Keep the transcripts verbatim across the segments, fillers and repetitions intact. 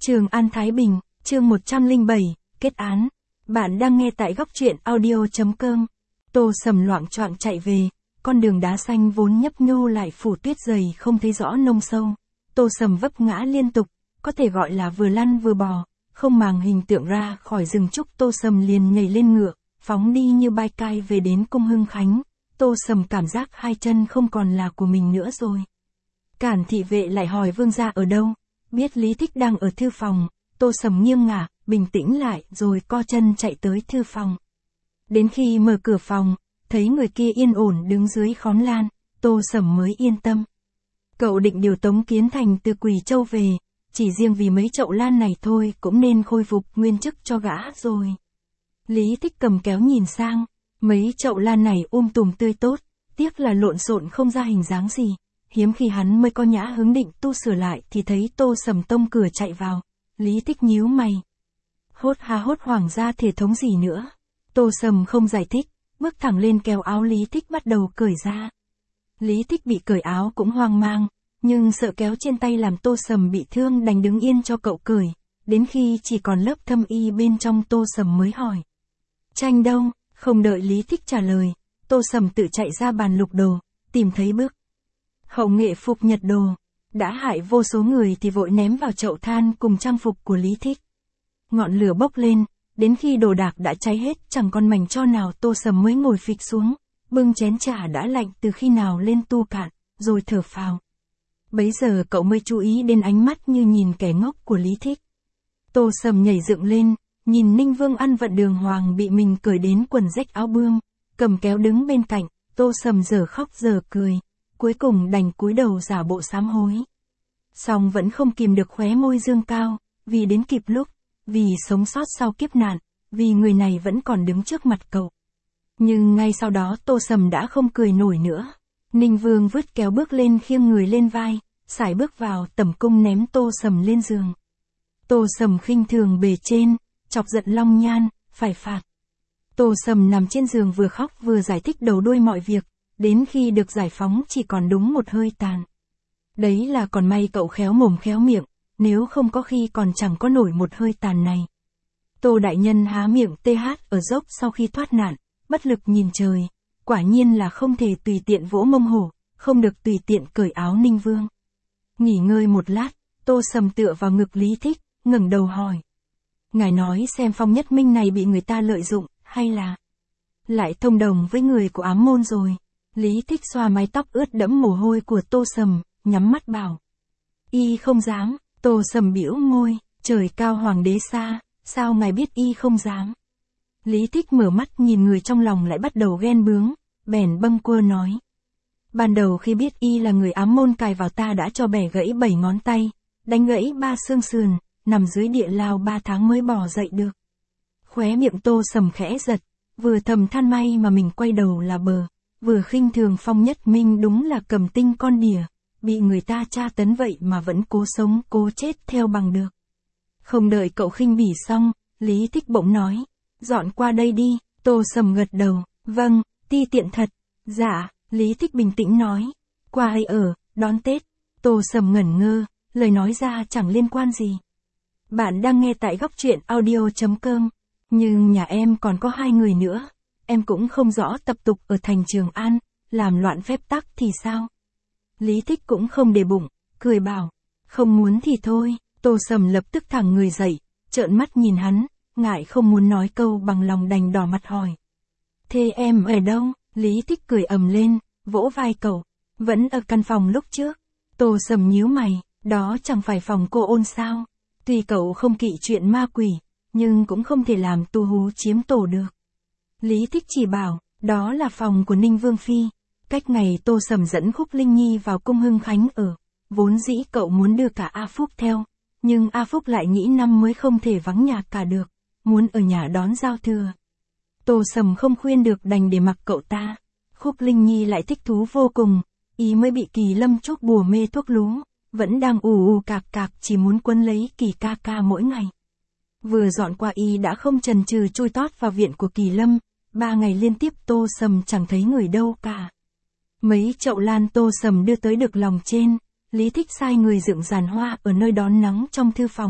Trường An Thái Bình, chương một trăm lẻ bảy, kết án. Bạn đang nghe tại góc truyện audio.com. Tô Sầm loạng choạng chạy về, con đường đá xanh vốn nhấp nhô lại phủ tuyết dày không thấy rõ nông sâu. Tô Sầm vấp ngã liên tục, có thể gọi là vừa lăn vừa bò, không màng hình tượng ra khỏi rừng trúc. Tô Sầm liền nhảy lên ngựa, phóng đi như bay cai về đến cung Hưng Khánh. Tô Sầm cảm giác hai chân không còn là của mình nữa rồi. Cản thị vệ lại hỏi vương gia ở đâu, biết Lý Thích đang ở thư phòng. Tô Sầm nghiêng ngả, bình tĩnh lại rồi co chân chạy tới thư phòng. Đến khi mở cửa phòng, thấy người kia yên ổn đứng dưới khóm lan, Tô Sầm mới yên tâm. Cậu định điều Tống Kiến Thành từ Quỳ Châu về, chỉ riêng vì mấy chậu lan này thôi cũng nên khôi phục nguyên chức cho gã rồi. Lý Thích cầm kéo nhìn sang, mấy chậu lan này um tùm tươi tốt, tiếc là lộn xộn không ra hình dáng gì. Hiếm khi hắn mới có nhã hứng định tu sửa lại thì thấy Tô Sầm tông cửa chạy vào. Lý Thích nhíu mày. Hốt ha hốt hoảng ra thể thống gì nữa. Tô Sầm không giải thích, bước thẳng lên kéo áo Lý Thích bắt đầu cởi ra. Lý Thích bị cởi áo cũng hoang mang, nhưng sợ kéo trên tay làm Tô Sầm bị thương đành đứng yên cho cậu cởi. Đến khi chỉ còn lớp thâm y bên trong, Tô Sầm mới hỏi. Tranh đâu? Không đợi Lý Thích trả lời, Tô Sầm tự chạy ra bàn lục đồ, tìm thấy bức Hậu nghệ phục nhật đồ, đã hại vô số người thì vội ném vào chậu than cùng trang phục của Lý Thích. Ngọn lửa bốc lên, đến khi đồ đạc đã cháy hết chẳng còn mảnh tro nào, Tô Sầm mới ngồi phịch xuống, bưng chén trà đã lạnh từ khi nào lên tu cạn, rồi thở phào. Bấy giờ cậu mới chú ý đến ánh mắt như nhìn kẻ ngốc của Lý Thích. Tô Sầm nhảy dựng lên, nhìn Ninh Vương ăn vận đường hoàng bị mình cởi đến quần rách áo bươm, cầm kéo đứng bên cạnh. Tô Sầm giờ khóc giờ cười, cuối cùng đành cúi đầu giả bộ sám hối. Song vẫn không kìm được khóe môi dương cao, vì đến kịp lúc, vì sống sót sau kiếp nạn, vì người này vẫn còn đứng trước mặt cậu. Nhưng ngay sau đó Tô Sầm đã không cười nổi nữa. Ninh Vương vứt kéo bước lên khiêng người lên vai, sải bước vào tẩm cung ném Tô Sầm lên giường. Tô Sầm khinh thường bề trên, chọc giận Long Nhan, phải phạt. Tô Sầm nằm trên giường vừa khóc vừa giải thích đầu đuôi mọi việc, đến khi được giải phóng chỉ còn đúng một hơi tàn. Đấy là còn may cậu khéo mồm khéo miệng, nếu không có khi còn chẳng có nổi một hơi tàn này. Tô đại nhân há miệng tê hát ở dốc sau khi thoát nạn, bất lực nhìn trời, quả nhiên là không thể tùy tiện vỗ mông hổ, không được tùy tiện cởi áo Ninh Vương. Nghỉ ngơi một lát, Tô Sầm tựa vào ngực Lý Thích, ngẩng đầu hỏi. Ngài nói xem Phong Nhất Minh này bị người ta lợi dụng, hay là lại thông đồng với người của ám môn rồi? Lý Thích xoa mái tóc ướt đẫm mồ hôi của Tô Sầm, nhắm mắt bảo. Y không dám. Tô Sầm bĩu môi, trời cao hoàng đế xa, sao ngài biết y không dám? Lý Thích mở mắt nhìn người trong lòng lại bắt đầu ghen bướng, bèn bâng quơ nói. Ban đầu khi biết y là người ám môn cài vào ta đã cho bẻ gãy bảy ngón tay, đánh gãy ba xương sườn, nằm dưới địa lao ba tháng mới bò dậy được. Khóe miệng Tô Sầm khẽ giật, vừa thầm than may mà mình quay đầu là bờ, vừa khinh thường Phong Nhất Minh đúng là cầm tinh con đỉa, bị người ta tra tấn vậy mà vẫn cố sống cố chết theo bằng được. Không đợi cậu khinh bỉ xong, Lý Thích bỗng nói, dọn qua đây đi. Tô Sầm gật đầu, vâng, ti tiện thật. Dạ, Lý Thích bình tĩnh nói, qua ai ở, đón Tết. Tô Sầm ngẩn ngơ, lời nói ra chẳng liên quan gì. Bạn đang nghe tại góc truyện audio.com, nhưng nhà em còn có hai người nữa, em cũng không rõ tập tục ở thành Trường An, làm loạn phép tắc thì sao? Lý Thích cũng không để bụng, cười bảo, không muốn thì thôi. Tô Sầm lập tức thẳng người dậy, trợn mắt nhìn hắn, ngại không muốn nói câu bằng lòng đành đỏ mặt hỏi. Thế em ở đâu? Lý Thích cười ầm lên, vỗ vai cậu, vẫn ở căn phòng lúc trước. Tô Sầm nhíu mày, đó chẳng phải phòng cô Ôn sao? Tuy cậu không kỵ chuyện ma quỷ, nhưng cũng không thể làm tu hú chiếm tổ được. Lý Thích chỉ bảo, đó là phòng của Ninh Vương Phi. Cách ngày Tô Sầm dẫn Khúc Linh Nhi vào cung Hưng Khánh ở, vốn dĩ cậu muốn đưa cả A Phúc theo, nhưng A Phúc lại nghĩ năm mới không thể vắng nhà cả được, muốn ở nhà đón giao thừa. Tô Sầm không khuyên được đành để mặc cậu ta. Khúc Linh Nhi lại thích thú vô cùng, ý mới bị Kỳ Lâm chuốc bùa mê thuốc lú, vẫn đang ù ù cạc cạc chỉ muốn quấn lấy Kỳ ca ca mỗi ngày. Vừa dọn qua y đã không chần chừ chui tót vào viện của Kỳ Lâm, ba ngày liên tiếp Tô Sầm chẳng thấy người đâu cả. Mấy chậu lan Tô Sầm đưa tới được lòng trên, Lý Thích sai người dựng giàn hoa ở nơi đón nắng trong thư phòng,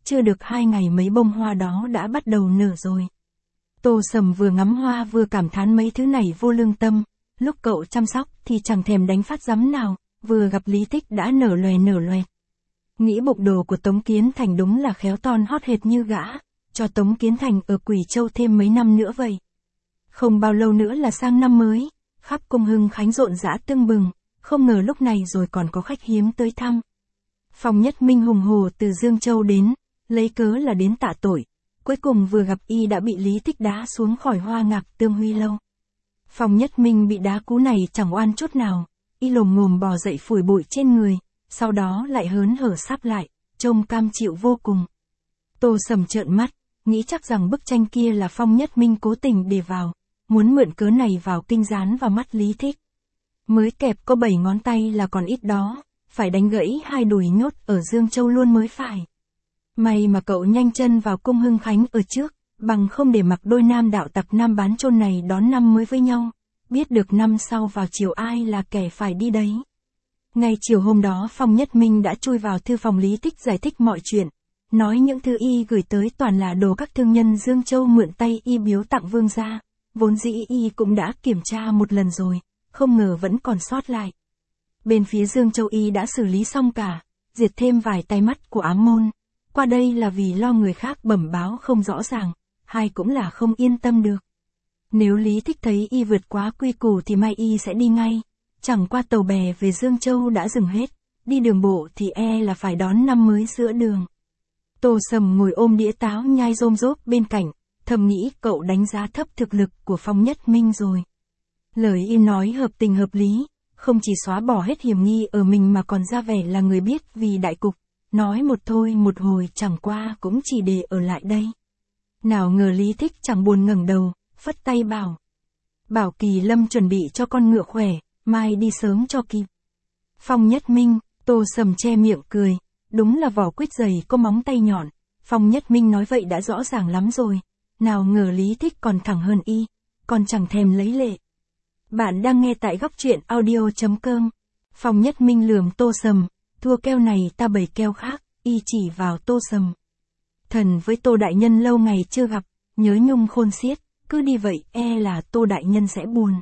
chưa được hai ngày mấy bông hoa đó đã bắt đầu nở rồi. Tô Sầm vừa ngắm hoa vừa cảm thán mấy thứ này vô lương tâm, lúc cậu chăm sóc thì chẳng thèm đánh phát giấm nào, vừa gặp Lý Thích đã nở loè nở loè. Nghĩ bộ đồ của Tống Kiến Thành đúng là khéo ton hót hệt như gã, cho Tống Kiến Thành ở Quỷ Châu thêm mấy năm nữa vậy. Không bao lâu nữa là sang năm mới, khắp cung Hưng Khánh rộn rã tưng bừng, không ngờ lúc này rồi còn có khách hiếm tới thăm. Phong Nhất Minh hùng hồ từ Dương Châu đến, lấy cớ là đến tạ tội, cuối cùng vừa gặp y đã bị Lý Thích đá xuống khỏi Hoa Ngạc Tương Huy lâu. Phong Nhất Minh bị đá cú này chẳng oan chút nào, y lồm ngồm bò dậy phủi bụi trên người, sau đó lại hớn hở sắp lại, trông cam chịu vô cùng. Tô Sầm trợn mắt, nghĩ chắc rằng bức tranh kia là Phong Nhất Minh cố tình để vào, muốn mượn cớ này vào kinh dán vào mắt Lý Thích. Mới kẹp có bảy ngón tay là còn ít đó, phải đánh gãy hai đùi nhốt ở Dương Châu luôn mới phải. May mà cậu nhanh chân vào cung Hưng Khánh ở trước, bằng không để mặc đôi nam đạo tặc nam bán chôn này đón năm mới với nhau, biết được năm sau vào chiều ai là kẻ phải đi đấy. Ngay chiều hôm đó Phong Nhất Minh đã chui vào thư phòng Lý Thích giải thích mọi chuyện, nói những thư y gửi tới toàn là đồ các thương nhân Dương Châu mượn tay y biếu tặng vương gia, vốn dĩ y cũng đã kiểm tra một lần rồi, không ngờ vẫn còn sót lại. Bên phía Dương Châu y đã xử lý xong cả, diệt thêm vài tay mắt của ám môn, qua đây là vì lo người khác bẩm báo không rõ ràng, hai cũng là không yên tâm được. Nếu Lý Thích thấy y vượt quá quy củ thì mai y sẽ đi ngay, chẳng qua tàu bè về Dương Châu đã dừng hết, đi đường bộ thì e là phải đón năm mới giữa đường. Tô Sầm ngồi ôm đĩa táo nhai rôm rốp bên cạnh, thầm nghĩ cậu đánh giá thấp thực lực của Phong Nhất Minh rồi. Lời y nói hợp tình hợp lý, không chỉ xóa bỏ hết hiểm nghi ở mình mà còn ra vẻ là người biết vì đại cục, nói một thôi một hồi chẳng qua cũng chỉ để ở lại đây. Nào ngờ Lý Thích chẳng buồn ngẩng đầu, phất tay bảo. Bảo Kỳ Lâm chuẩn bị cho con ngựa khỏe, mai đi sớm cho kịp. Phong Nhất Minh, Tô Sầm che miệng cười, đúng là vỏ quýt dày có móng tay nhọn, Phong Nhất Minh nói vậy đã rõ ràng lắm rồi, nào ngờ Lý Thích còn thẳng hơn y, còn chẳng thèm lấy lệ. Bạn đang nghe tại góc truyện audio chấm com. Phong Nhất Minh lườm Tô Sầm, thua keo này ta bày keo khác, y chỉ vào Tô Sầm. Thần với Tô đại nhân lâu ngày chưa gặp, nhớ nhung khôn xiết, cứ đi vậy e là Tô đại nhân sẽ buồn.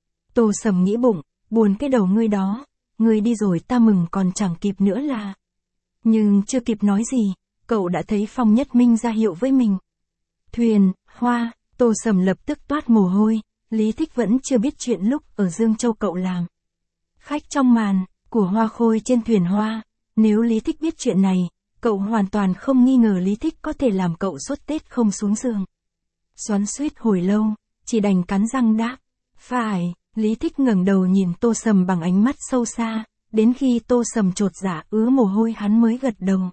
Tô Sầm nghĩ bụng, buồn cái đầu ngươi đó, ngươi đi rồi ta mừng còn chẳng kịp nữa là. Nhưng chưa kịp nói gì, cậu đã thấy Phong Nhất Minh ra hiệu với mình. Thuyền, hoa, Tô Sầm lập tức toát mồ hôi, Lý Thích vẫn chưa biết chuyện lúc ở Dương Châu cậu làm. Khách trong màn, của Hoa Khôi trên thuyền hoa, nếu Lý Thích biết chuyện này, cậu hoàn toàn không nghi ngờ Lý Thích có thể làm cậu suốt Tết không xuống giường. Xoắn xuýt hồi lâu, chỉ đành cắn răng đáp. Phải, Lý Thích ngẩng đầu nhìn Tô Sầm bằng ánh mắt sâu xa, đến khi Tô Sầm chột dạ ứa mồ hôi hắn mới gật đầu.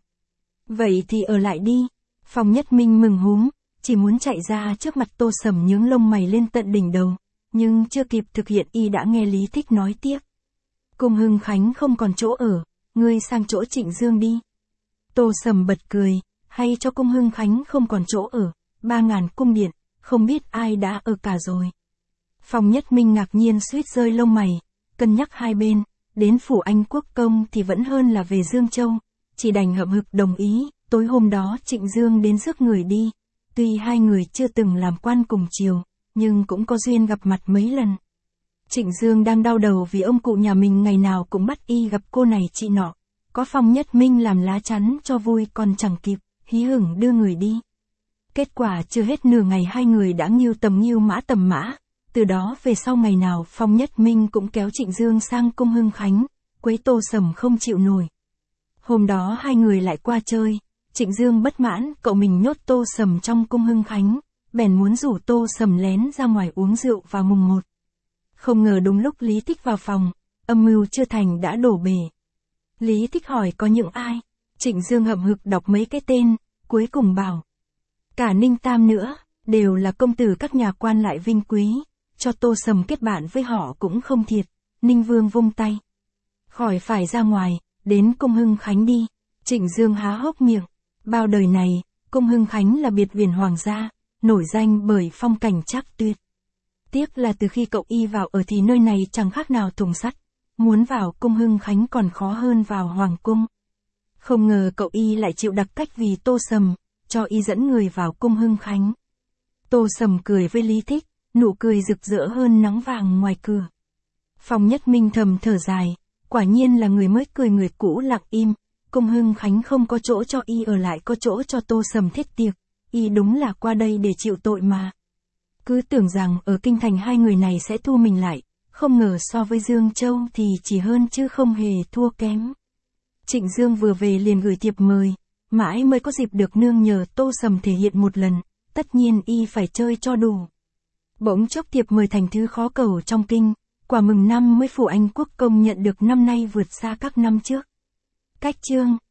Vậy thì ở lại đi. Phong Nhất Minh mừng húm, chỉ muốn chạy ra trước mặt Tô Sầm nhướng lông mày lên tận đỉnh đầu, nhưng chưa kịp thực hiện y đã nghe Lý Thích nói tiếp. Cung Hưng Khánh không còn chỗ ở, ngươi sang chỗ Trịnh Dương đi. Tô Sầm bật cười, hay cho cung Hưng Khánh không còn chỗ ở, ba ngàn cung điện, không biết ai đã ở cả rồi. Phong Nhất Minh ngạc nhiên suýt rơi lông mày, cân nhắc hai bên, đến phủ Anh Quốc công thì vẫn hơn là về Dương Châu, chỉ đành hậm hực đồng ý. Tối hôm đó Trịnh Dương đến rước người đi, tuy hai người chưa từng làm quan cùng triều, nhưng cũng có duyên gặp mặt mấy lần. Trịnh Dương đang đau đầu vì ông cụ nhà mình ngày nào cũng bắt y gặp cô này chị nọ, có Phong Nhất Minh làm lá chắn cho vui còn chẳng kịp, hí hửng đưa người đi. Kết quả chưa hết nửa ngày hai người đã nghiêu tầm nghiêu mã tầm mã, từ đó về sau ngày nào Phong Nhất Minh cũng kéo Trịnh Dương sang cung Hưng Khánh, quấy Tô Sầm không chịu nổi. Hôm đó hai người lại qua chơi, Trịnh Dương bất mãn cậu mình nhốt Tô Sầm trong cung Hưng Khánh, bèn muốn rủ Tô Sầm lén ra ngoài uống rượu vào mùng một. Không ngờ đúng lúc Lý Thích vào phòng, âm mưu chưa thành đã đổ bể. Lý Thích hỏi có những ai, Trịnh Dương hậm hực đọc mấy cái tên, cuối cùng bảo. Cả Ninh Tam nữa, đều là công tử các nhà quan lại vinh quý, cho Tô Sầm kết bạn với họ cũng không thiệt. Ninh Vương vung tay. Khỏi phải ra ngoài, đến cung Hưng Khánh đi. Trịnh Dương há hốc miệng. Bao đời này, cung Hưng Khánh là biệt viện hoàng gia, nổi danh bởi phong cảnh trác tuyệt. Tiếc là từ khi cậu y vào ở thì nơi này chẳng khác nào thùng sắt, muốn vào cung Hưng Khánh còn khó hơn vào hoàng cung. Không ngờ cậu Y lại chịu đặc cách vì Tô Sầm, cho Y dẫn người vào cung Hưng Khánh. Tô Sầm cười với Lý Thích, nụ cười rực rỡ hơn nắng vàng ngoài cửa. Phong Nhất Minh thầm thở dài, quả nhiên là người mới cười người cũ lặng im, cung Hưng Khánh không có chỗ cho Y ở lại, có chỗ cho Tô Sầm thiết tiệc, Y đúng là qua đây để chịu tội mà. Cứ tưởng rằng ở kinh thành hai người này sẽ thua mình lại, không ngờ so với Dương Châu thì chỉ hơn chứ không hề thua kém. Trịnh Dương vừa về liền gửi thiệp mời, mãi mới có dịp được nương nhờ Tô Sầm thể hiện một lần, tất nhiên Y phải chơi cho đủ. Bỗng chốc thiệp mời thành thứ khó cầu trong kinh, quả mừng năm mới phủ Anh quốc công nhận được năm nay vượt xa các năm trước. Cách chương